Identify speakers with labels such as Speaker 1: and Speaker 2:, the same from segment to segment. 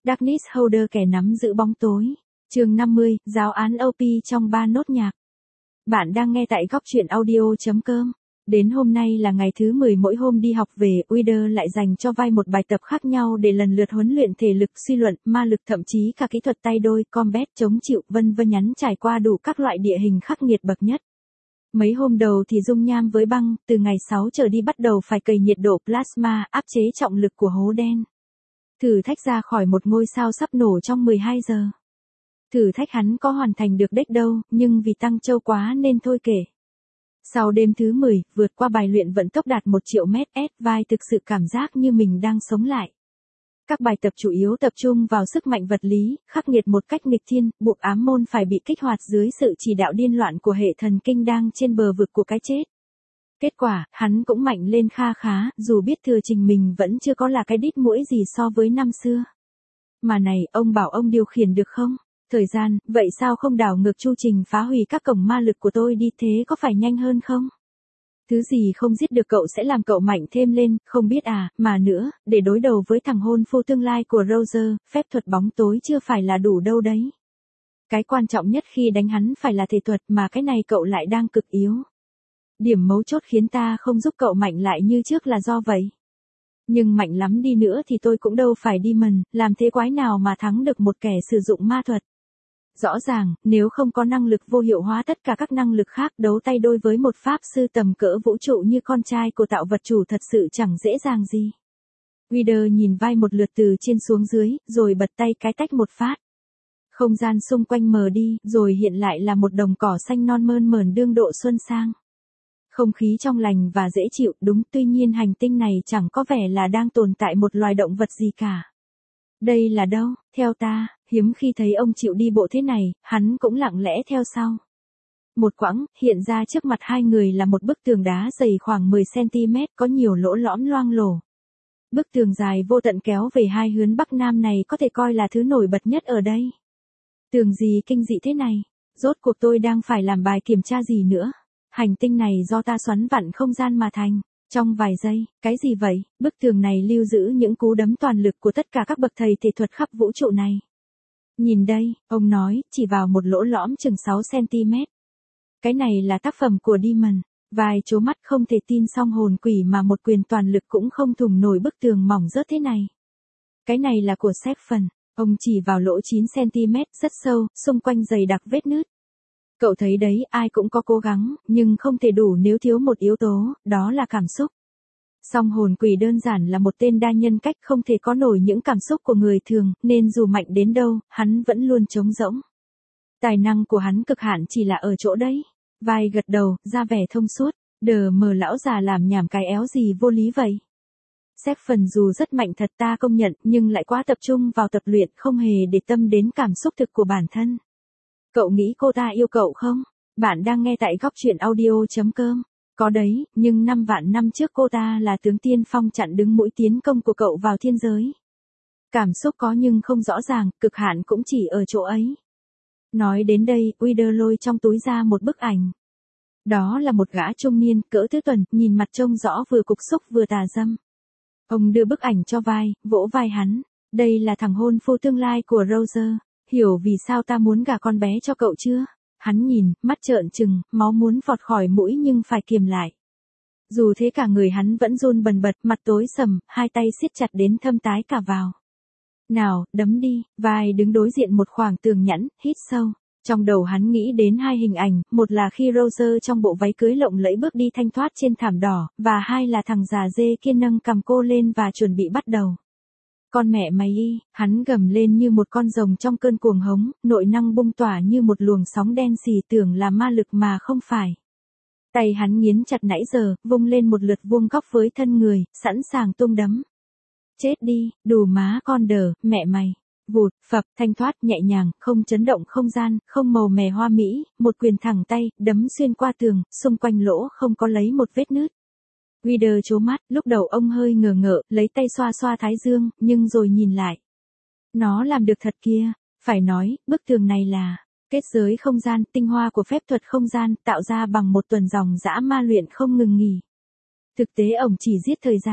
Speaker 1: Darkness Holder kẻ nắm giữ bóng tối. Chương 50, giáo án OP trong 3 nốt nhạc. Bạn đang nghe tại góc truyện audio.com. Đến hôm nay là ngày thứ 10 mỗi hôm đi học về, Wider lại dành cho vai một bài tập khác nhau để lần lượt huấn luyện thể lực, suy luận, ma lực, thậm chí cả kỹ thuật tay đôi, combat, chống chịu, vân vân, nhắn trải qua đủ các loại địa hình khắc nghiệt bậc nhất. Mấy hôm đầu thì dung nham với băng, từ ngày 6 trở đi bắt đầu phải cày nhiệt độ plasma, áp chế trọng lực của hố đen. Thử thách ra khỏi một ngôi sao sắp nổ trong 12 giờ. Thử thách hắn có hoàn thành được đếch đâu, nhưng vì tăng trâu quá nên thôi kể. Sau đêm thứ 10, vượt qua bài luyện vận tốc đạt 1 triệu mét, vai thực sự cảm giác như mình đang sống lại. Các bài tập chủ yếu tập trung vào sức mạnh vật lý, khắc nghiệt một cách nghịch thiên, buộc ám môn phải bị kích hoạt dưới sự chỉ đạo điên loạn của hệ thần kinh đang trên bờ vực của cái chết. Kết quả, hắn cũng mạnh lên kha khá, dù biết thừa trình mình vẫn chưa có là cái đít muỗi gì so với năm xưa. Mà này, ông bảo ông điều khiển được không? Thời gian, vậy sao không đảo ngược chu trình phá hủy các cổng ma lực của tôi đi, thế có phải nhanh hơn không? Thứ gì không giết được cậu sẽ làm cậu mạnh thêm lên, không biết à, mà nữa, để đối đầu với thằng hôn phu tương lai của Roger, phép thuật bóng tối chưa phải là đủ đâu đấy. Cái quan trọng nhất khi đánh hắn phải là thể thuật, mà cái này cậu lại đang cực yếu. Điểm mấu chốt khiến ta không giúp cậu mạnh lại như trước là do vậy. Nhưng mạnh lắm đi nữa thì tôi cũng đâu phải Demon, làm thế quái nào mà thắng được một kẻ sử dụng ma thuật. Rõ ràng, nếu không có năng lực vô hiệu hóa tất cả các năng lực khác, đấu tay đôi với một pháp sư tầm cỡ vũ trụ như con trai của tạo vật chủ thật sự chẳng dễ dàng gì. Wider nhìn vai một lượt từ trên xuống dưới, rồi bật tay cái tách một phát. Không gian xung quanh mờ đi, rồi hiện lại là một đồng cỏ xanh non mơn mởn đương độ xuân sang. Không khí trong lành và dễ chịu, đúng, tuy nhiên hành tinh này chẳng có vẻ là đang tồn tại một loài động vật gì cả. Đây là đâu? Theo ta, hiếm khi thấy ông chịu đi bộ thế này, hắn cũng lặng lẽ theo sau. Một quãng, hiện ra trước mặt hai người là một bức tường đá dày khoảng 10 cm, có nhiều lỗ lõm loang lổ. Bức tường dài vô tận kéo về hai hướng bắc nam này có thể coi là thứ nổi bật nhất ở đây. Tường gì kinh dị thế này? Rốt cuộc tôi đang phải làm bài kiểm tra gì nữa? Hành tinh này do ta xoắn vặn không gian mà thành. Trong vài giây, cái gì vậy? Bức tường này lưu giữ những cú đấm toàn lực của tất cả các bậc thầy thể thuật khắp vũ trụ này. Nhìn đây, ông nói, chỉ vào một lỗ lõm chừng 6 cm. Cái này là tác phẩm của Demon. Vai trố mắt không thể tin, song hồn quỷ mà một quyền toàn lực cũng không thủng nổi bức tường mỏng rớt thế này. Cái này là của Stephen. Ông chỉ vào lỗ 9 cm, rất sâu, xung quanh dày đặc vết nứt. Cậu thấy đấy, ai cũng có cố gắng, nhưng không thể đủ nếu thiếu một yếu tố, đó là cảm xúc. Song hồn quỷ đơn giản là một tên đa nhân cách, không thể có nổi những cảm xúc của người thường, nên dù mạnh đến đâu, hắn vẫn luôn trống rỗng. Tài năng của hắn cực hạn chỉ là ở chỗ đấy. Vai gật đầu, ra vẻ thông suốt. Đờ mờ lão già làm nhảm cái éo gì vô lý vậy. Stephen dù rất mạnh thật ta công nhận, nhưng lại quá tập trung vào tập luyện, không hề để tâm đến cảm xúc thực của bản thân. Cậu nghĩ cô ta yêu cậu không? Bạn đang nghe tại góc truyện audio.com. Có đấy, nhưng 5 vạn năm trước cô ta là tướng tiên phong chặn đứng mũi tiến công của cậu vào thiên giới. Cảm xúc có nhưng không rõ ràng, cực hạn cũng chỉ ở chỗ ấy. Nói đến đây, Wider lôi trong túi ra một bức ảnh. Đó là một gã trung niên, cỡ thứ tuần, nhìn mặt trông rõ vừa cục xúc vừa tà dâm. Ông đưa bức ảnh cho vai, vỗ vai hắn. Đây là thằng hôn phu tương lai của Roger. Hiểu vì sao ta muốn gả con bé cho cậu chưa? Hắn nhìn, mắt trợn trừng, máu muốn vọt khỏi mũi nhưng phải kiềm lại. Dù thế cả người hắn vẫn run bần bật, mặt tối sầm, hai tay siết chặt đến thâm tái cả vào. Nào, đấm đi, vai đứng đối diện một khoảng tường nhẵn, hít sâu. Trong đầu hắn nghĩ đến hai hình ảnh, một là khi Roger trong bộ váy cưới lộng lẫy bước đi thanh thoát trên thảm đỏ, và hai là thằng già dê kia nâng cầm cô lên và chuẩn bị bắt đầu. Con mẹ mày y, hắn gầm lên như một con rồng trong cơn cuồng hống, nội năng bung tỏa như một luồng sóng đen xì, tưởng là ma lực mà không phải. Tay hắn nghiến chặt nãy giờ, vung lên một lượt vuông góc với thân người, sẵn sàng tung đấm. Chết đi, đù má con đờ, mẹ mày. Vụt, phập, thanh thoát, nhẹ nhàng, không chấn động không gian, không màu mè hoa mỹ, một quyền thẳng tay, đấm xuyên qua tường, xung quanh lỗ không có lấy một vết nứt. Wider trố mắt, lúc đầu ông hơi ngờ ngợ, lấy tay xoa xoa thái dương, nhưng rồi nhìn lại. Nó làm được thật kia, phải nói, bức tường này là kết giới không gian, tinh hoa của phép thuật không gian, tạo ra bằng một tuần dòng dã ma luyện không ngừng nghỉ. Thực tế ổng chỉ giết thời gian,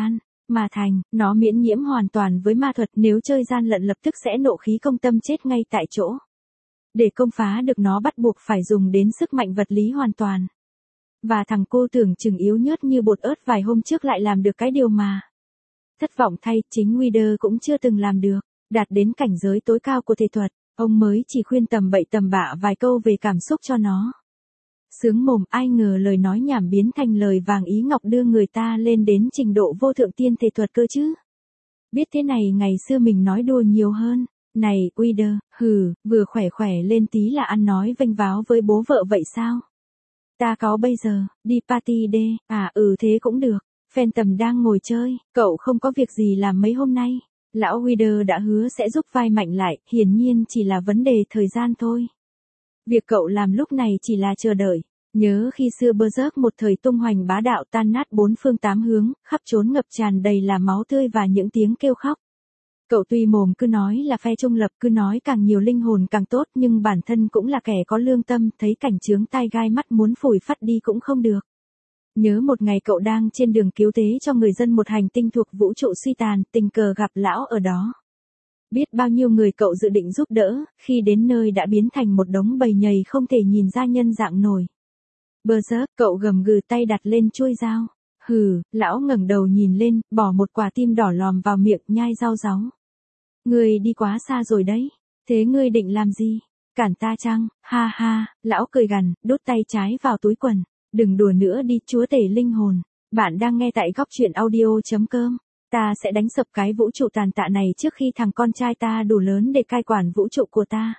Speaker 1: mà thành, nó miễn nhiễm hoàn toàn với ma thuật, nếu chơi gian lận lập tức sẽ nộ khí công tâm chết ngay tại chỗ. Để công phá được nó bắt buộc phải dùng đến sức mạnh vật lý hoàn toàn. Và thằng cô tưởng chừng yếu nhớt như bột ớt vài hôm trước lại làm được cái điều mà. Thất vọng thay, chính Wither cũng chưa từng làm được, đạt đến cảnh giới tối cao của thể thuật, ông mới chỉ khuyên tầm bậy tầm bạ vài câu về cảm xúc cho nó. Sướng mồm, ai ngờ lời nói nhảm biến thành lời vàng ý ngọc đưa người ta lên đến trình độ vô thượng tiên thể thuật cơ chứ. Biết thế này ngày xưa mình nói đùa nhiều hơn. Này, Wither, vừa khỏe khỏe lên tí là ăn nói vênh váo với bố vợ vậy sao? Ta có bây giờ, đi party đê, thế cũng được. Phantom đang ngồi chơi, cậu không có việc gì làm mấy hôm nay. Lão Wither đã hứa sẽ giúp vai mạnh lại, hiển nhiên chỉ là vấn đề thời gian thôi. Việc cậu làm lúc này chỉ là chờ đợi. Nhớ khi xưa Berserk một thời tung hoành bá đạo tan nát bốn phương tám hướng, khắp trốn ngập tràn đầy là máu tươi và những tiếng kêu khóc. Cậu tuy mồm cứ nói là phe trung lập, cứ nói càng nhiều linh hồn càng tốt, nhưng bản thân cũng là kẻ có lương tâm, thấy cảnh chướng tai gai mắt muốn phủi phắt đi cũng không được. Nhớ một ngày cậu đang trên đường cứu tế cho người dân một hành tinh thuộc vũ trụ suy tàn, tình cờ gặp lão ở đó. Biết bao nhiêu người cậu dự định giúp đỡ, khi đến nơi đã biến thành một đống bầy nhầy không thể nhìn ra nhân dạng nổi. Berserk, cậu gầm gừ tay đặt lên chuôi dao. Lão ngẩng đầu nhìn lên, bỏ một quả tim đỏ lòm vào miệng nhai rau ráu. Ngươi đi quá xa rồi đấy, thế ngươi định làm gì? Cản ta chăng? Ha ha, lão cười gằn, đút tay trái vào túi quần. Đừng đùa nữa đi, chúa tể linh hồn. Bạn đang nghe tại góc truyện audio.com. Ta sẽ đánh sập cái vũ trụ tàn tạ này trước khi thằng con trai ta đủ lớn để cai quản vũ trụ của ta.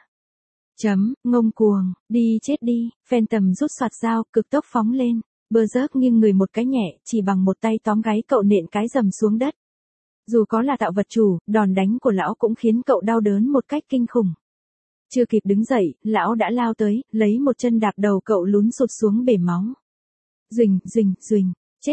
Speaker 1: Ngông cuồng, đi chết đi. Phantom rút soạt dao, cực tốc phóng lên. Berserk nghiêng người một cái nhẹ, chỉ bằng một tay tóm gáy cậu nện cái rầm xuống đất. Dù có là tạo vật chủ, đòn đánh của lão cũng khiến cậu đau đớn một cách kinh khủng. Chưa kịp đứng dậy, lão đã lao tới, lấy một chân đạp đầu cậu lún sụt xuống bể máu. Rình,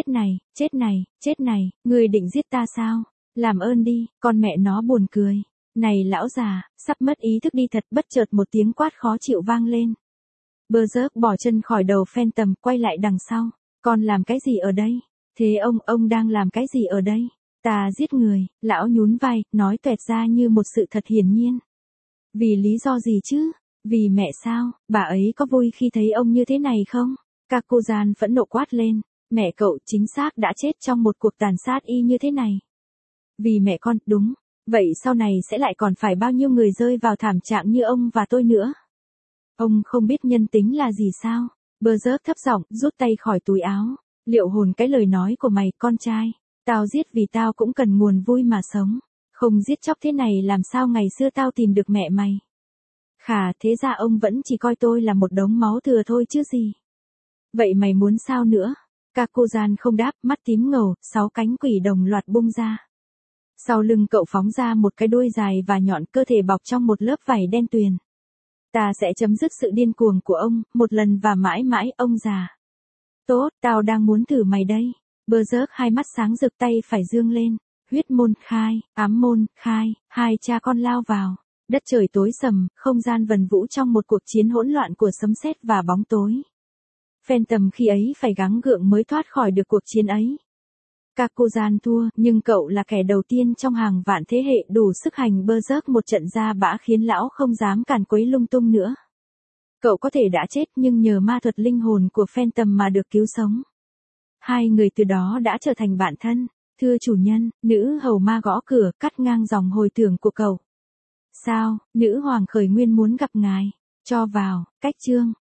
Speaker 1: chết này, ngươi định giết ta sao? Làm ơn đi, con mẹ nó buồn cười. Này lão già, sắp mất ý thức đi thật, bất chợt một tiếng quát khó chịu vang lên. Berserk bỏ chân khỏi đầu Phantom, quay lại đằng sau. Con làm cái gì ở đây? Thế ông đang làm cái gì ở đây? Ta giết người, lão nhún vai, nói toẹt ra như một sự thật hiển nhiên. Vì lý do gì chứ? Vì mẹ sao? Bà ấy có vui khi thấy ông như thế này không? Kakuzan phẫn nộ quát lên. Mẹ cậu chính xác đã chết trong một cuộc tàn sát y như thế này. Vì mẹ con, đúng. Vậy sau này sẽ lại còn phải bao nhiêu người rơi vào thảm trạng như ông và tôi nữa? Ông không biết nhân tính là gì sao? Berserk thấp giọng, rút tay khỏi túi áo. Liệu hồn cái lời nói của mày, con trai. Tao giết vì tao cũng cần nguồn vui mà sống. Không giết chóc thế này làm sao ngày xưa tao tìm được mẹ mày. Khà, thế ra ông vẫn chỉ coi tôi là một đống máu thừa thôi chứ gì. Vậy mày muốn sao nữa? Kakuzan không đáp, mắt tím ngầu, 6 cánh quỷ đồng loạt bung ra. Sau lưng cậu phóng ra một cái đuôi dài và nhọn, cơ thể bọc trong một lớp vảy đen tuyền. Ta sẽ chấm dứt sự điên cuồng của ông, một lần và mãi mãi, ông già. Tốt, tao đang muốn thử mày đây. Berserk hai mắt sáng rực, tay phải dương lên. Huyết môn khai, ám môn khai, hai cha con lao vào. Đất trời tối sầm, không gian vần vũ trong một cuộc chiến hỗn loạn của sấm sét và bóng tối. Phantom khi ấy phải gắng gượng mới thoát khỏi được cuộc chiến ấy. Kakuzan thua, nhưng cậu là kẻ đầu tiên trong hàng vạn thế hệ đủ sức hành Berserk một trận ra bã khiến lão không dám càn quấy lung tung nữa. Cậu có thể đã chết nhưng nhờ ma thuật linh hồn của Phantom mà được cứu sống. Hai người từ đó đã trở thành bạn thân. Thưa chủ nhân, nữ hầu ma gõ cửa, cắt ngang dòng hồi tưởng của cậu. Sao, nữ hoàng khởi nguyên muốn gặp ngài. Cho vào, cách chương.